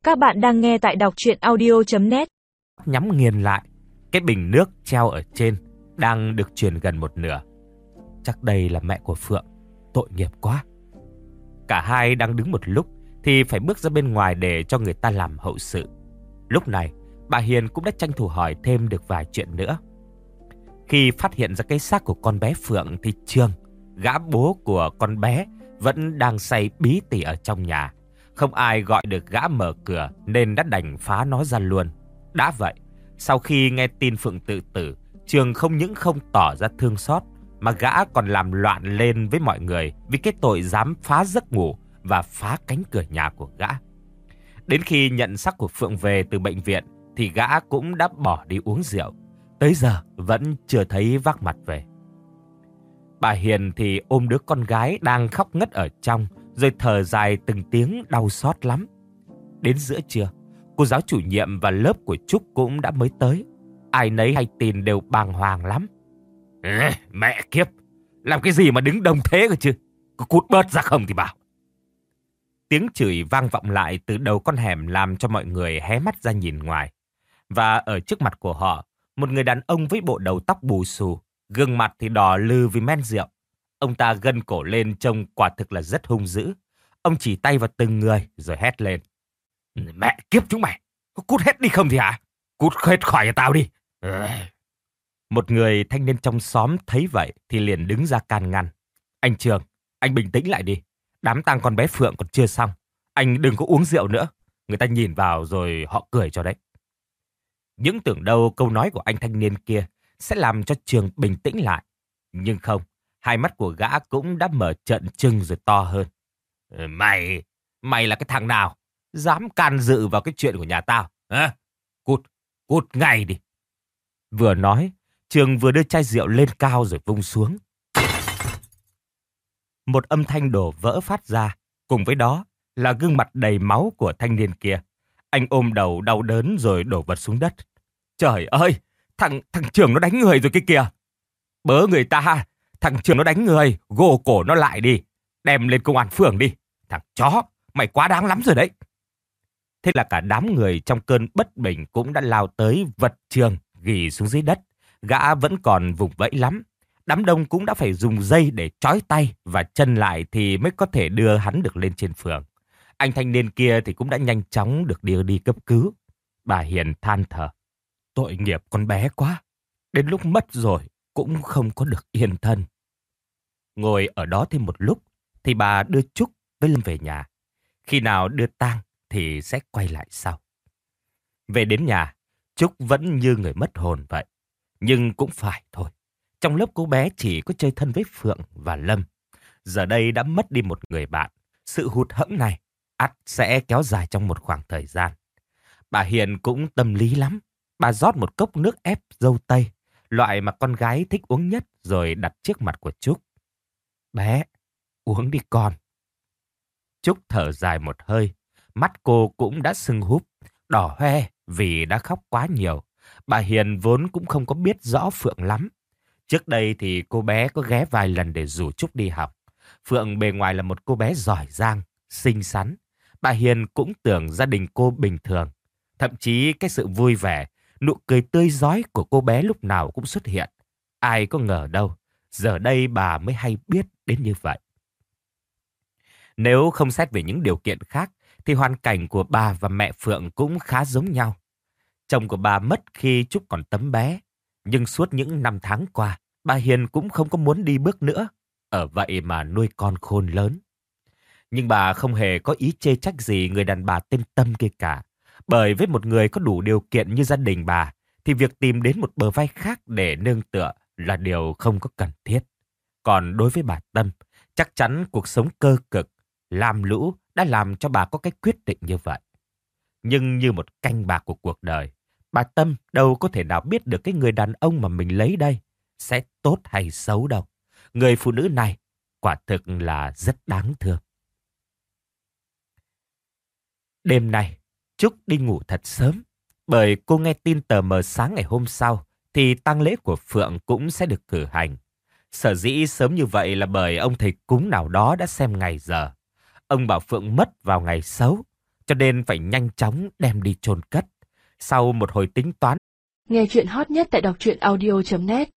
Các bạn đang nghe tại đọc truyện audio.net. Nhắm nghiền lại, cái bình nước treo ở trên đang được truyền gần một nửa. Chắc đây là mẹ của Phượng, tội nghiệp quá. Cả hai đang đứng một lúc thì phải bước ra bên ngoài để cho người ta làm hậu sự. Lúc này, bà Hiền cũng đã tranh thủ hỏi thêm được vài chuyện nữa. Khi phát hiện ra cái xác của con bé Phượng thì Trương, gã bố của con bé, vẫn đang say bí tỉ ở trong nhà. Không ai gọi được gã mở cửa nên đã đành phá nó ra luôn. Đã vậy, sau khi nghe tin Phượng tự tử, Trương không những không tỏ ra thương xót, mà gã còn làm loạn lên với mọi người vì cái tội dám phá giấc ngủ và phá cánh cửa nhà của gã. Đến khi nhận xác của Phượng về từ bệnh viện thì gã cũng đã bỏ đi uống rượu. Tới giờ vẫn chưa thấy vác mặt về. Bà Hiền thì ôm đứa con gái đang khóc ngất ở trong, rồi thở dài từng tiếng đau xót lắm. Đến giữa trưa, cô giáo chủ nhiệm và lớp của Trúc cũng đã mới tới. Ai nấy hay tin đều bàng hoàng lắm. Mẹ kiếp, làm cái gì mà đứng đông thế cơ chứ? Có cút bớt ra không thì bảo. Tiếng chửi vang vọng lại từ đầu con hẻm làm cho mọi người hé mắt ra nhìn ngoài. Và ở trước mặt của họ, một người đàn ông với bộ đầu tóc bù xù, gương mặt thì đỏ lừ vì men rượu. Ông ta gân cổ lên trông quả thực là rất hung dữ. Ông chỉ tay vào từng người rồi hét lên. Mẹ kiếp chúng mày, có cút hết đi không thì hả? Cút hết khỏi nhà tao đi. Một người thanh niên trong xóm thấy vậy thì liền đứng ra can ngăn. Anh Trường, anh bình tĩnh lại đi. Đám tang con bé Phượng còn chưa xong. Anh đừng có uống rượu nữa. Người ta nhìn vào rồi họ cười cho đấy. Những tưởng đâu câu nói của anh thanh niên kia sẽ làm cho Trường bình tĩnh lại. Nhưng không, hai mắt của gã cũng đã mở trợn trừng rồi to hơn. Mày là cái thằng nào? Dám can dự vào cái chuyện của nhà tao? Hả? Cút ngay đi. Vừa nói, Trường vừa đưa chai rượu lên cao rồi vung xuống. Một âm thanh đổ vỡ phát ra, cùng với đó là gương mặt đầy máu của thanh niên kia. Anh ôm đầu đau đớn rồi đổ vật xuống đất. Trời ơi, thằng Trường nó đánh người rồi kia kìa. Bớ người ta, thằng Trường nó đánh người, gô cổ nó lại đi. Đem lên công an phường đi. Thằng chó, mày quá đáng lắm rồi đấy. Thế là cả đám người trong cơn bất bình cũng đã lao tới vật Trường ghì xuống dưới đất. Gã vẫn còn vùng vẫy lắm. Đám đông cũng đã phải dùng dây để trói tay và chân lại thì mới có thể đưa hắn được lên trên phường. Anh thanh niên kia thì cũng đã nhanh chóng được đưa đi cấp cứu. Bà Hiền than thở. Tội nghiệp con bé quá. Đến lúc mất rồi cũng không có được yên thân. Ngồi ở đó thêm một lúc thì bà đưa Trúc với Lâm về nhà. Khi nào đưa tang thì sẽ quay lại sau. Về đến nhà, Trúc vẫn như người mất hồn vậy. Nhưng cũng phải thôi. Trong lớp cô bé chỉ có chơi thân với Phượng và Lâm. Giờ đây đã mất đi một người bạn. Sự hụt hẫng này ắt sẽ kéo dài trong một khoảng thời gian. Bà Hiền cũng tâm lý lắm. Bà rót một cốc nước ép dâu tây, loại mà con gái thích uống nhất, rồi đặt trước mặt của Trúc. Bé, uống đi con. Trúc thở dài một hơi. Mắt cô cũng đã sưng húp, đỏ hoe vì đã khóc quá nhiều. Bà Hiền vốn cũng không có biết rõ Phượng lắm. Trước đây thì cô bé có ghé vài lần để rủ Trúc đi học. Phượng bề ngoài là một cô bé giỏi giang, xinh xắn. Bà Hiền cũng tưởng gia đình cô bình thường. Thậm chí cái sự vui vẻ, nụ cười tươi rói của cô bé lúc nào cũng xuất hiện. Ai có ngờ đâu, giờ đây bà mới hay biết đến như vậy. Nếu không xét về những điều kiện khác, thì hoàn cảnh của bà và mẹ Phượng cũng khá giống nhau. Chồng của bà mất khi Trúc còn tấm bé. Nhưng suốt những năm tháng qua, bà Hiền cũng không có muốn đi bước nữa. Ở vậy mà nuôi con khôn lớn. Nhưng bà không hề có ý chê trách gì người đàn bà tên Tâm kia cả. Bởi với một người có đủ điều kiện như gia đình bà, thì việc tìm đến một bờ vai khác để nương tựa là điều không có cần thiết. Còn đối với bà Tâm, chắc chắn cuộc sống cơ cực, lam lũ đã làm cho bà có cái quyết định như vậy. Nhưng như một canh bạc của cuộc đời, bà Tâm đâu có thể nào biết được cái người đàn ông mà mình lấy đây sẽ tốt hay xấu đâu. Người phụ nữ này quả thực là rất đáng thương. Đêm nay, Trúc đi ngủ thật sớm. Bởi cô nghe tin tờ mờ sáng ngày hôm sau thì tang lễ của Phượng cũng sẽ được cử hành. Sở dĩ sớm như vậy là bởi ông thầy cúng nào đó đã xem ngày giờ. Ông bảo Phượng mất vào ngày xấu. cho nên phải nhanh chóng đem đi chôn cất. Sau một hồi tính toán, Nghe chuyện hot nhất tại đọc truyện audio.net